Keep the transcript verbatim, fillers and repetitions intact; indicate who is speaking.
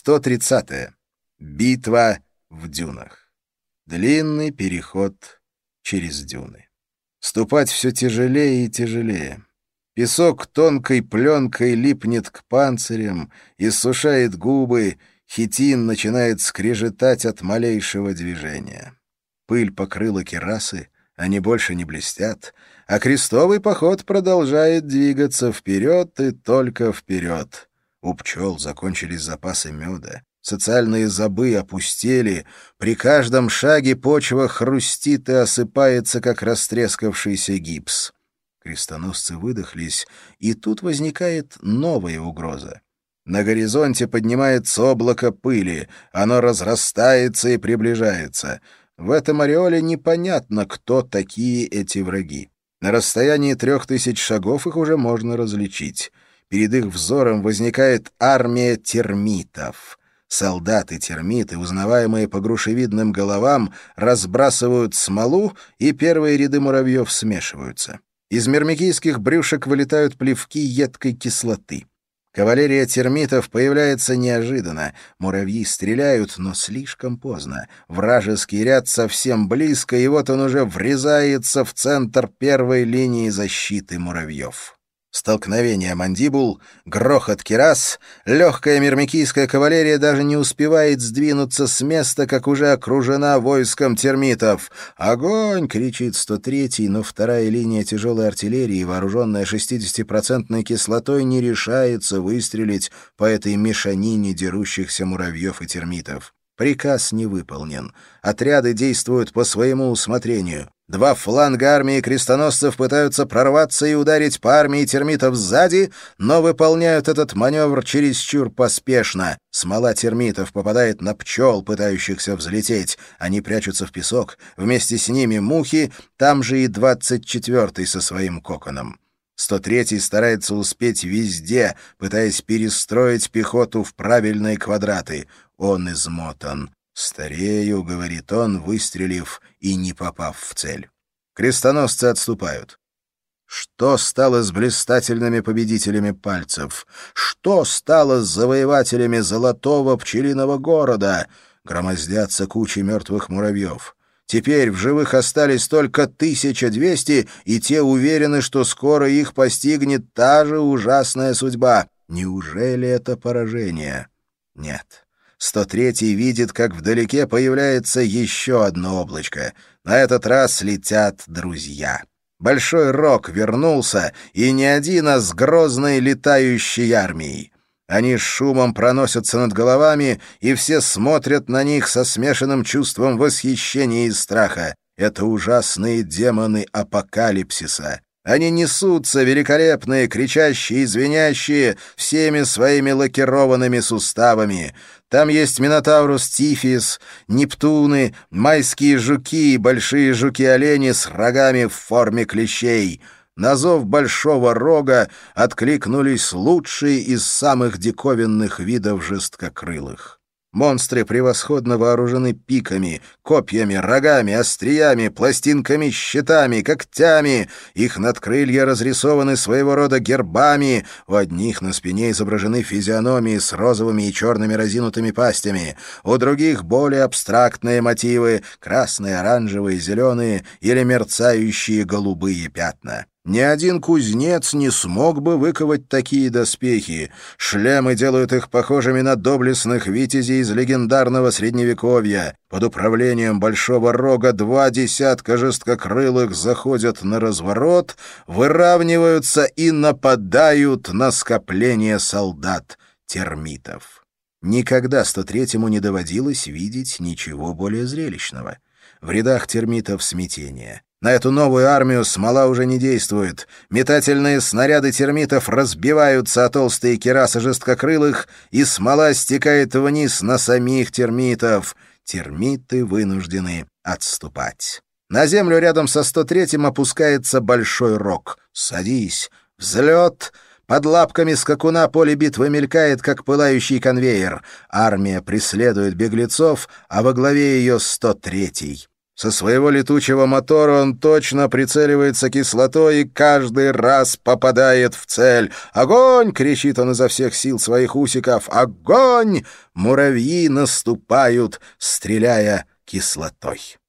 Speaker 1: сто тридцатое. Битва в дюнах. Длинный переход через дюны. Ступать все тяжелее и тяжелее. Песок тонкой пленкой липнет к панцирям, иссушает губы, хитин начинает скрежетать от малейшего движения. Пыль покрыла кирасы, они больше не блестят, а крестовый поход продолжает двигаться вперед и только вперед. У пчел закончились запасы меда, социальные забы опустели, при каждом шаге почва хрустит и осыпается, как растрескавшийся гипс. Крестоносцы выдохлись, и тут возникает новая угроза. На горизонте поднимается облако пыли, оно разрастается и приближается. В этом ореоле непонятно, кто такие эти враги. На расстоянии трех тысяч шагов их уже можно различить. Перед их взором возникает армия термитов. Солдаты-термиты, узнаваемые по грушевидным головам, разбрасывают смолу, и первые ряды муравьев смешиваются. Из мирмикийских брюшек вылетают плевки едкой кислоты. Кавалерия термитов появляется неожиданно. Муравьи стреляют, но слишком поздно. Вражеский ряд совсем близко, и вот он уже врезается в центр первой линии защиты муравьев. Столкновение мандибул, грохот кирас, легкая мирмикийская кавалерия даже не успевает сдвинуться с места, как уже окружена войском термитов. «Огонь!» — кричит сто третий, но вторая линия тяжелой артиллерии, вооруженная шестидесятипроцентной кислотой, не решается выстрелить по этой мешанине дерущихся муравьев и термитов. Приказ не выполнен. Отряды действуют по своему усмотрению. Два фланга армии крестоносцев пытаются прорваться и ударить по армии термитов сзади, но выполняют этот маневр чересчур поспешно. Смола термитов попадает на пчел, пытающихся взлететь. Они прячутся в песок. Вместе с ними мухи, там же и двадцать четвёртый со своим коконом. сто третий старается успеть везде, пытаясь перестроить пехоту в правильные квадраты. Он измотан. «Старею», — говорит он, выстрелив и не попав в цель. Крестоносцы отступают. Что стало с блистательными победителями пальцев? Что стало с завоевателями золотого пчелиного города? Громоздятся кучи мертвых муравьев. Теперь в живых остались только тысяча двести, и те уверены, что скоро их постигнет та же ужасная судьба. Неужели это поражение? Нет. сто третий видит, как вдалеке появляется еще одно облачко. На этот раз летят друзья. Большой Рог вернулся, и не один, а с грозной летающей армией. Они с шумом проносятся над головами, и все смотрят на них со смешанным чувством восхищения и страха. Это ужасные демоны апокалипсиса. Они несутся, великолепные, кричащие и звенящие, всеми своими лакированными суставами. Там есть Минотаврус Тифис, Нептуны, майские жуки и большие жуки-олени с рогами в форме клещей. На зов Большого Рога откликнулись лучшие из самых диковинных видов жесткокрылых. Монстры превосходно вооружены пиками, копьями, рогами, остриями, пластинками, щитами, когтями. Их надкрылья разрисованы своего рода гербами. У одних на спине изображены физиономии с розовыми и черными разинутыми пастями. У других более абстрактные мотивы — красные, оранжевые, зеленые или мерцающие голубые пятна. Ни один кузнец не смог бы выковать такие доспехи. Шлемы делают их похожими на доблестных витязей из легендарного Средневековья. Под управлением Большого Рога два десятка жесткокрылых заходят на разворот, выравниваются и нападают на скопление солдат-термитов. Никогда сто третьему не доводилось видеть ничего более зрелищного. В рядах термитов смятение. На эту новую армию смола уже не действует. Метательные снаряды термитов разбиваются о толстые кирасы жесткокрылых, и смола стекает вниз на самих термитов. Термиты вынуждены отступать. На землю рядом со сто третьим опускается Большой Рог. «Садись!» Взлет! Под лапками скакуна поле битвы мелькает, как пылающий конвейер. Армия преследует беглецов, а во главе ее сто третий. Со своего летучего мотора он точно прицеливается кислотой и каждый раз попадает в цель. «Огонь!» — кричит он изо всех сил своих усиков. «Огонь!» Муравьи наступают, стреляя кислотой.